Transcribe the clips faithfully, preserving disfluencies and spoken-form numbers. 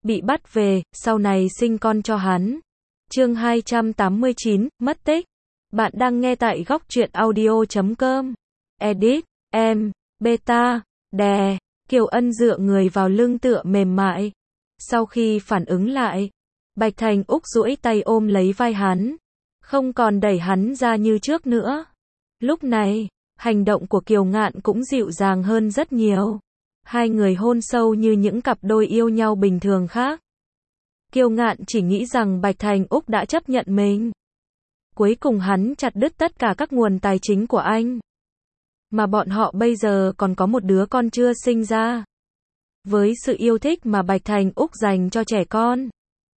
bị bắt về, sau này sinh con cho hắn. Chương hai trăm tám mươi chín, mất tích. Bạn đang nghe tại góc truyện audio chấm com. Edit, em, beta, đè, Kiều Ân dựa người vào lưng tựa mềm mại. Sau khi phản ứng lại, Bạch Thành Úc duỗi tay ôm lấy vai hắn, không còn đẩy hắn ra như trước nữa. Lúc này, hành động của Kiều Ngạn cũng dịu dàng hơn rất nhiều. Hai người hôn sâu như những cặp đôi yêu nhau bình thường khác. Kiều Ngạn chỉ nghĩ rằng Bạch Thành Úc đã chấp nhận mình. Cuối cùng hắn chặt đứt tất cả các nguồn tài chính của anh. Mà bọn họ bây giờ còn có một đứa con chưa sinh ra. Với sự yêu thích mà Bạch Thành Úc dành cho trẻ con,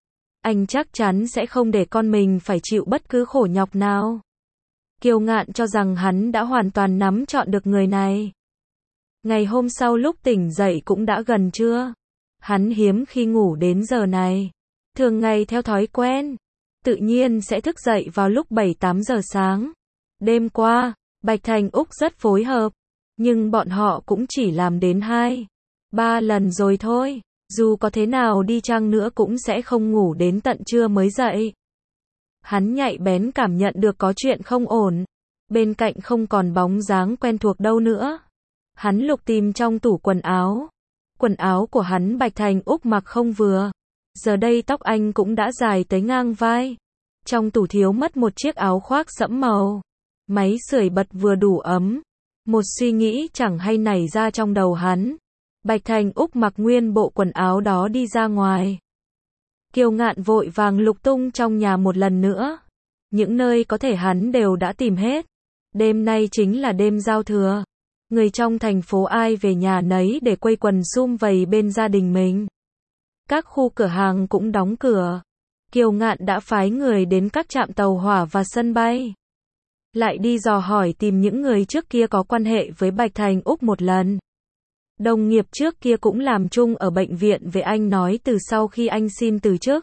anh chắc chắn sẽ không để con mình phải chịu bất cứ khổ nhọc nào. Kiều Ngạn cho rằng hắn đã hoàn toàn nắm trọn được người này. Ngày hôm sau lúc tỉnh dậy cũng đã gần trưa. Hắn hiếm khi ngủ đến giờ này. Thường ngày theo thói quen, tự nhiên sẽ thức dậy vào lúc bảy tám giờ sáng. Đêm qua, Bạch Thành Úc rất phối hợp, nhưng bọn họ cũng chỉ làm đến hai, ba lần rồi thôi. Dù có thế nào đi chăng nữa cũng sẽ không ngủ đến tận trưa mới dậy. Hắn nhạy bén cảm nhận được có chuyện không ổn. Bên cạnh không còn bóng dáng quen thuộc đâu nữa. Hắn lục tìm trong tủ quần áo. Quần áo của hắn Bạch Thành Úc mặc không vừa. Giờ đây tóc anh cũng đã dài tới ngang vai. Trong tủ thiếu mất một chiếc áo khoác sẫm màu. Máy sưởi bật vừa đủ ấm. Một suy nghĩ chẳng hay nảy ra trong đầu hắn. Bạch Thành Úc mặc nguyên bộ quần áo đó đi ra ngoài. Kiều Ngạn vội vàng lục tung trong nhà một lần nữa. Những nơi có thể hắn đều đã tìm hết. Đêm nay chính là đêm giao thừa. Người trong thành phố ai về nhà nấy để quây quần sum vầy bên gia đình mình. Các khu cửa hàng cũng đóng cửa. Kiều Ngạn đã phái người đến các trạm tàu hỏa và sân bay. Lại đi dò hỏi tìm những người trước kia có quan hệ với Bạch Thành Úc một lần. Đồng nghiệp trước kia cũng làm chung ở bệnh viện về anh nói từ sau khi anh xin từ chức.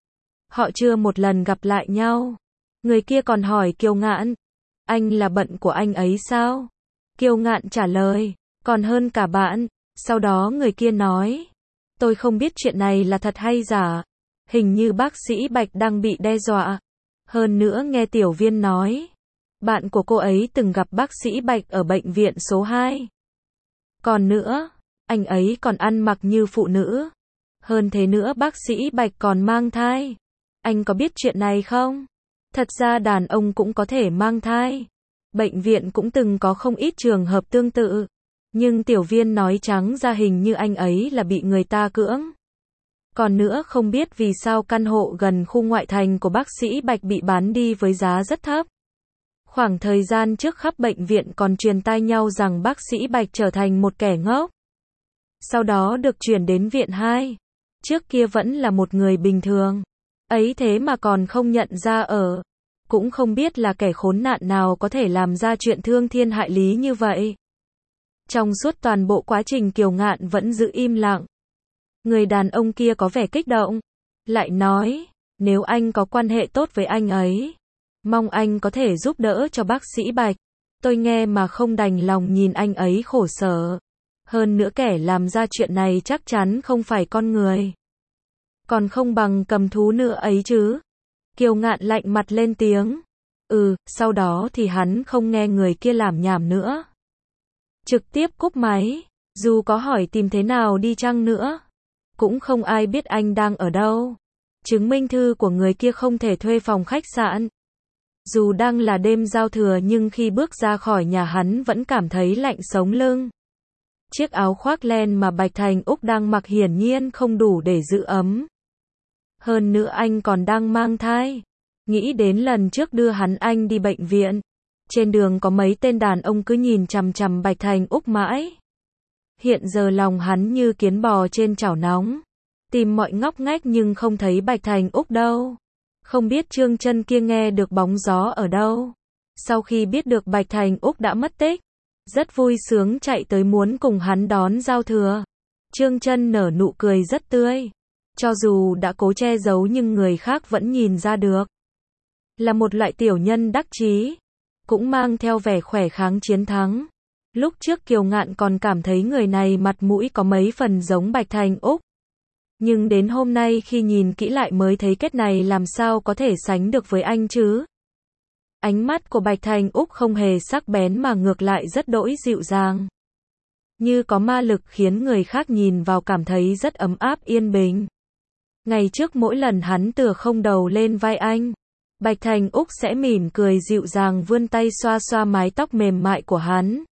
Họ chưa một lần gặp lại nhau. Người kia còn hỏi Kiều Ngạn, anh là bận của anh ấy sao? Kiều Ngạn trả lời, còn hơn cả bạn. Sau đó người kia nói, tôi không biết chuyện này là thật hay giả. Hình như bác sĩ Bạch đang bị đe dọa. Hơn nữa nghe Tiểu Viên nói, bạn của cô ấy từng gặp bác sĩ Bạch ở bệnh viện số hai. Còn nữa, anh ấy còn ăn mặc như phụ nữ. Hơn thế nữa bác sĩ Bạch còn mang thai. Anh có biết chuyện này không? Thật ra đàn ông cũng có thể mang thai. Bệnh viện cũng từng có không ít trường hợp tương tự. Nhưng Tiểu Viên nói trắng ra hình như anh ấy là bị người ta cưỡng. Còn nữa không biết vì sao căn hộ gần khu ngoại thành của bác sĩ Bạch bị bán đi với giá rất thấp. Khoảng thời gian trước khắp bệnh viện còn truyền tai nhau rằng bác sĩ Bạch trở thành một kẻ ngốc. Sau đó được chuyển đến viện hai. Trước kia vẫn là một người bình thường. Ấy thế mà còn không nhận ra ở. Cũng không biết là kẻ khốn nạn nào có thể làm ra chuyện thương thiên hại lý như vậy. Trong suốt toàn bộ quá trình Kiều Ngạn vẫn giữ im lặng. Người đàn ông kia có vẻ kích động. Lại nói, nếu anh có quan hệ tốt với anh ấy, mong anh có thể giúp đỡ cho bác sĩ Bạch. Tôi nghe mà không đành lòng nhìn anh ấy khổ sở. Hơn nữa kẻ làm ra chuyện này chắc chắn không phải con người. Còn không bằng cầm thú nữa ấy chứ. Kiều Ngạn lạnh mặt lên tiếng. Ừ, sau đó thì hắn không nghe người kia làm nhảm nữa. Trực tiếp cúp máy. Dù có hỏi tìm thế nào đi chăng nữa, cũng không ai biết anh đang ở đâu. Chứng minh thư của người kia không thể thuê phòng khách sạn. Dù đang là đêm giao thừa nhưng khi bước ra khỏi nhà hắn vẫn cảm thấy lạnh sống lưng. Chiếc áo khoác len mà Bạch Thành Úc đang mặc hiển nhiên không đủ để giữ ấm. Hơn nữa anh còn đang mang thai. Nghĩ đến lần trước đưa hắn anh đi bệnh viện. Trên đường có mấy tên đàn ông cứ nhìn chằm chằm Bạch Thành Úc mãi. Hiện giờ lòng hắn như kiến bò trên chảo nóng. Tìm mọi ngóc ngách nhưng không thấy Bạch Thành Úc đâu. Không biết Trương Chân kia nghe được bóng gió ở đâu. Sau khi biết được Bạch Thành Úc đã mất tích, rất vui sướng chạy tới muốn cùng hắn đón giao thừa. Trương Chân nở nụ cười rất tươi. Cho dù đã cố che giấu nhưng người khác vẫn nhìn ra được. Là một loại tiểu nhân đắc chí. Cũng mang theo vẻ khỏe kháng chiến thắng. Lúc trước Kiều Ngạn còn cảm thấy người này mặt mũi có mấy phần giống Bạch Thành Úc. Nhưng đến hôm nay khi nhìn kỹ lại mới thấy kết này làm sao có thể sánh được với anh chứ. Ánh mắt của Bạch Thành Úc không hề sắc bén mà ngược lại rất đỗi dịu dàng. Như có ma lực khiến người khác nhìn vào cảm thấy rất ấm áp yên bình. Ngày trước mỗi lần hắn tựa không đầu lên vai anh, Bạch Thành Úc sẽ mỉm cười dịu dàng vươn tay xoa xoa mái tóc mềm mại của hắn.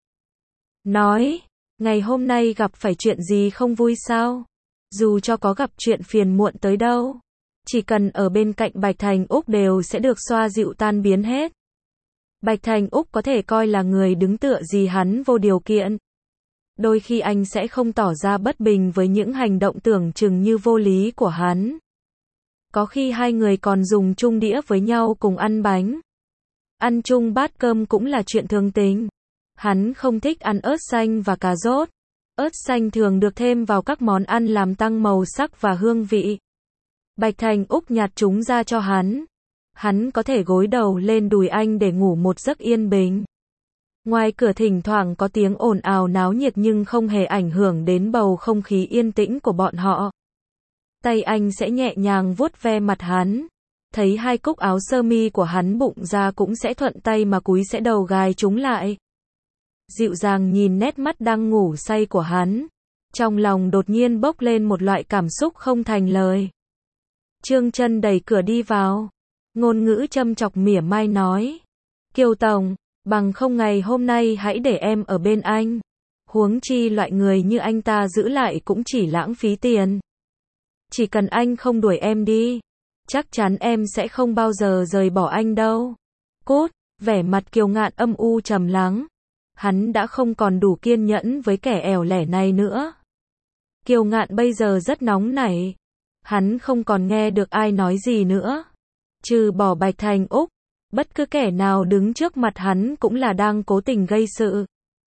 Nói, ngày hôm nay gặp phải chuyện gì không vui sao? Dù cho có gặp chuyện phiền muộn tới đâu, chỉ cần ở bên cạnh Bạch Thành Úc đều sẽ được xoa dịu tan biến hết. Bạch Thành Úc có thể coi là người đứng tựa gì hắn vô điều kiện. Đôi khi anh sẽ không tỏ ra bất bình với những hành động tưởng chừng như vô lý của hắn. Có khi hai người còn dùng chung đĩa với nhau cùng ăn bánh. Ăn chung bát cơm cũng là chuyện thường tình. Hắn không thích ăn ớt xanh và cà rốt. Ớt xanh thường được thêm vào các món ăn làm tăng màu sắc và hương vị. Bạch Thành Úc nhặt chúng ra cho hắn. Hắn có thể gối đầu lên đùi anh để ngủ một giấc yên bình. Ngoài cửa thỉnh thoảng có tiếng ồn ào náo nhiệt nhưng không hề ảnh hưởng đến bầu không khí yên tĩnh của bọn họ. Tay anh sẽ nhẹ nhàng vuốt ve mặt hắn. Thấy hai cúc áo sơ mi của hắn bụng ra cũng sẽ thuận tay mà cúi sẽ đầu gài chúng lại. Dịu dàng nhìn nét mắt đang ngủ say của hắn. Trong lòng đột nhiên bốc lên một loại cảm xúc không thành lời. Trương Chân đẩy cửa đi vào. Ngôn ngữ châm chọc mỉa mai nói. Kiều Tổng, bằng không ngày hôm nay hãy để em ở bên anh. Huống chi loại người như anh ta giữ lại cũng chỉ lãng phí tiền. Chỉ cần anh không đuổi em đi, chắc chắn em sẽ không bao giờ rời bỏ anh đâu. Cút, vẻ mặt Kiều Ngạn âm u trầm lắng. Hắn đã không còn đủ kiên nhẫn với kẻ ẻo lẻ này nữa. Kiều Ngạn bây giờ rất nóng nảy. Hắn không còn nghe được ai nói gì nữa. Trừ bỏ Bạch Thành Úc, bất cứ kẻ nào đứng trước mặt hắn cũng là đang cố tình gây sự.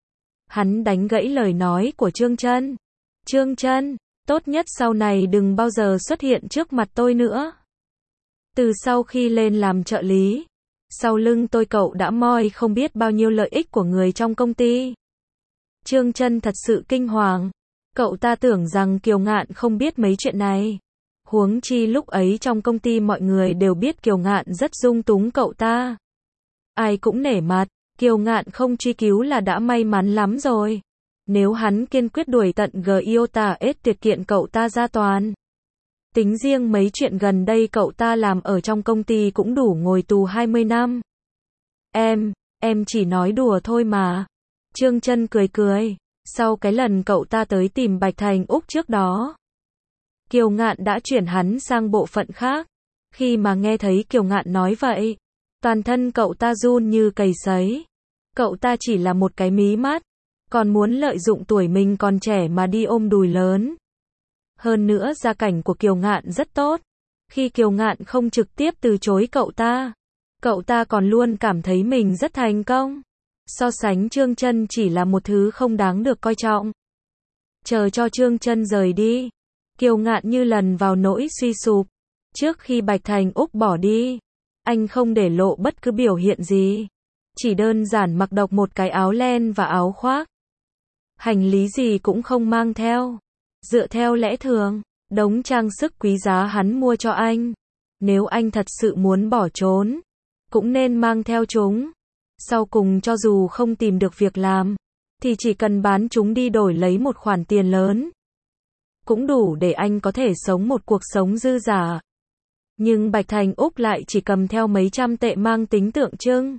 Hắn đánh gãy lời nói của Trương Chân. Trương Chân, tốt nhất sau này đừng bao giờ xuất hiện trước mặt tôi nữa. Từ sau khi lên làm trợ lý, sau lưng tôi cậu đã moi không biết bao nhiêu lợi ích của người trong công ty. Trương Chân thật sự kinh hoàng. Cậu ta tưởng rằng Kiều Ngạn không biết mấy chuyện này. Huống chi lúc ấy trong công ty mọi người đều biết Kiều Ngạn rất dung túng cậu ta. Ai cũng nể mặt, Kiều Ngạn không truy cứu là đã may mắn lắm rồi. Nếu hắn kiên quyết đuổi tận G iota S tuyệt kiện cậu ta ra toàn. Tính riêng mấy chuyện gần đây cậu ta làm ở trong công ty cũng đủ ngồi tù hai mươi năm. Em, em chỉ nói đùa thôi mà. Trương Chân cười cười. Sau cái lần cậu ta tới tìm Bạch Thành Úc trước đó, Kiều Ngạn đã chuyển hắn sang bộ phận khác. Khi mà nghe thấy Kiều Ngạn nói vậy, toàn thân cậu ta run như cầy sấy. Cậu ta chỉ là một cái mí mắt, còn muốn lợi dụng tuổi mình còn trẻ mà đi ôm đùi lớn. Hơn nữa gia cảnh của Kiều Ngạn rất tốt. Khi Kiều Ngạn không trực tiếp từ chối cậu ta, cậu ta còn luôn cảm thấy mình rất thành công. So sánh Trương Chân chỉ là một thứ không đáng được coi trọng. Chờ cho Trương Chân rời đi, Kiều Ngạn như lần vào nỗi suy sụp. Trước khi Bạch Thành Úc bỏ đi, anh không để lộ bất cứ biểu hiện gì. Chỉ đơn giản mặc độc một cái áo len và áo khoác. Hành lý gì cũng không mang theo. Dựa theo lẽ thường, đống trang sức quý giá hắn mua cho anh. Nếu anh thật sự muốn bỏ trốn, cũng nên mang theo chúng. Sau cùng cho dù không tìm được việc làm, thì chỉ cần bán chúng đi đổi lấy một khoản tiền lớn, cũng đủ để anh có thể sống một cuộc sống dư dả. Nhưng Bạch Thành Úc lại chỉ cầm theo mấy trăm tệ mang tính tượng trưng.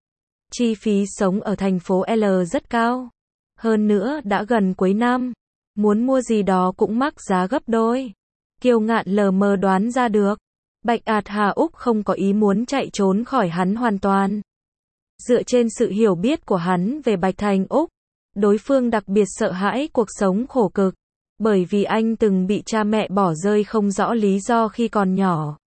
Chi phí sống ở thành phố L rất cao. Hơn nữa đã gần cuối năm, muốn mua gì đó cũng mắc giá gấp đôi. Kiều Ngạn lờ mờ đoán ra được, Bạch Ạt Hà Úc không có ý muốn chạy trốn khỏi hắn hoàn toàn. Dựa trên sự hiểu biết của hắn về Bạch Thành Úc, đối phương đặc biệt sợ hãi cuộc sống khổ cực, bởi vì anh từng bị cha mẹ bỏ rơi không rõ lý do khi còn nhỏ.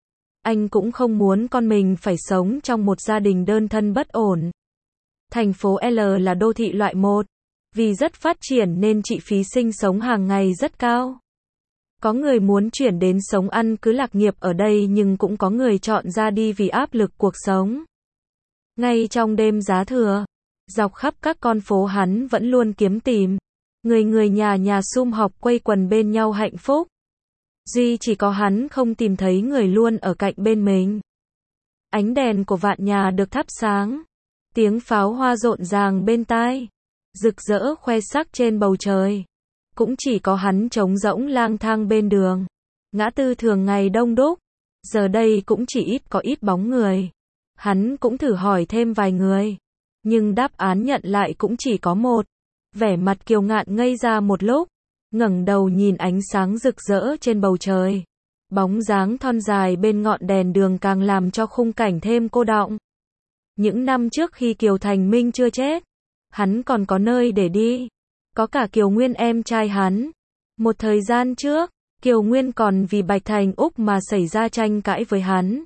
Anh cũng không muốn con mình phải sống trong một gia đình đơn thân bất ổn. Thành phố L là đô thị loại một, vì rất phát triển nên chi phí sinh sống hàng ngày rất cao. Có người muốn chuyển đến sống ăn cứ lạc nghiệp ở đây nhưng cũng có người chọn ra đi vì áp lực cuộc sống. Ngay trong đêm giá thừa, dọc khắp các con phố hắn vẫn luôn kiếm tìm. Người người nhà nhà sum họp quây quần bên nhau hạnh phúc. Duy chỉ có hắn không tìm thấy người luôn ở cạnh bên mình. Ánh đèn của vạn nhà được thắp sáng. Tiếng pháo hoa rộn ràng bên tai. Rực rỡ khoe sắc trên bầu trời. Cũng chỉ có hắn trống rỗng lang thang bên đường. Ngã tư thường ngày đông đúc. Giờ đây cũng chỉ ít có ít bóng người. Hắn cũng thử hỏi thêm vài người. Nhưng đáp án nhận lại cũng chỉ có một. Vẻ mặt Kiều Ngạn ngây ra một lúc. Ngẩng đầu nhìn ánh sáng rực rỡ trên bầu trời. Bóng dáng thon dài bên ngọn đèn đường càng làm cho khung cảnh thêm cô đọng. Những năm trước khi Kiều Thành Minh chưa chết, hắn còn có nơi để đi. Có cả Kiều Nguyên em trai hắn. Một thời gian trước, Kiều Nguyên còn vì Bạch Thành Úc mà xảy ra tranh cãi với hắn.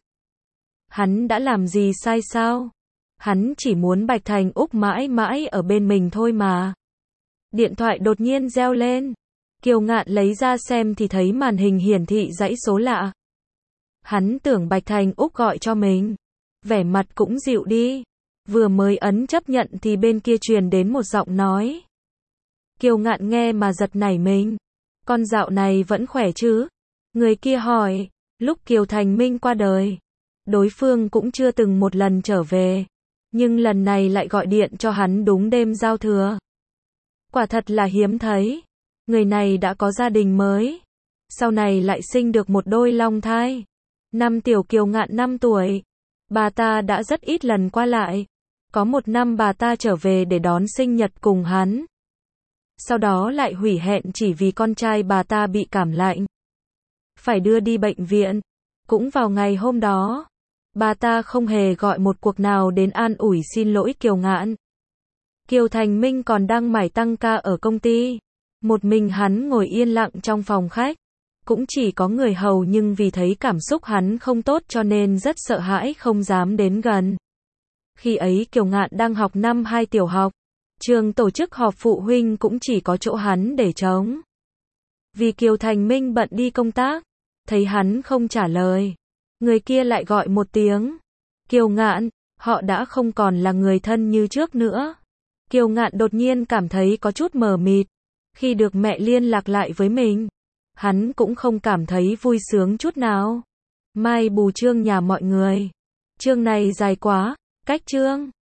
Hắn đã làm gì sai sao? Hắn chỉ muốn Bạch Thành Úc mãi mãi ở bên mình thôi mà. Điện thoại đột nhiên reo lên. Kiều Ngạn lấy ra xem thì thấy màn hình hiển thị dãy số lạ. Hắn tưởng Bạch Thành Úc gọi cho mình. Vẻ mặt cũng dịu đi. Vừa mới ấn chấp nhận thì bên kia truyền đến một giọng nói. Kiều Ngạn nghe mà giật nảy mình. Con dạo này vẫn khỏe chứ? Người kia hỏi. Lúc Kiều Thành Minh qua đời, đối phương cũng chưa từng một lần trở về. Nhưng lần này lại gọi điện cho hắn đúng đêm giao thừa. Quả thật là hiếm thấy. Người này đã có gia đình mới. Sau này lại sinh được một đôi long thai. Năm tiểu Kiều Ngạn năm tuổi. Bà ta đã rất ít lần qua lại. Có một năm bà ta trở về để đón sinh nhật cùng hắn. Sau đó lại hủy hẹn chỉ vì con trai bà ta bị cảm lạnh. Phải đưa đi bệnh viện. Cũng vào ngày hôm đó, bà ta không hề gọi một cuộc nào đến an ủi xin lỗi Kiều Ngạn. Kiều Thành Minh còn đang mải tăng ca ở công ty. Một mình hắn ngồi yên lặng trong phòng khách. Cũng chỉ có người hầu nhưng vì thấy cảm xúc hắn không tốt cho nên rất sợ hãi không dám đến gần. Khi ấy Kiều Ngạn đang học năm hai tiểu học. Trường tổ chức họp phụ huynh cũng chỉ có chỗ hắn để trống. Vì Kiều Thành Minh bận đi công tác, thấy hắn không trả lời, người kia lại gọi một tiếng. Kiều Ngạn, họ đã không còn là người thân như trước nữa. Kiều Ngạn đột nhiên cảm thấy có chút mờ mịt. Khi được mẹ liên lạc lại với mình, hắn cũng không cảm thấy vui sướng chút nào. Mai bù chương nhà mọi người. Chương này dài quá, cách chương.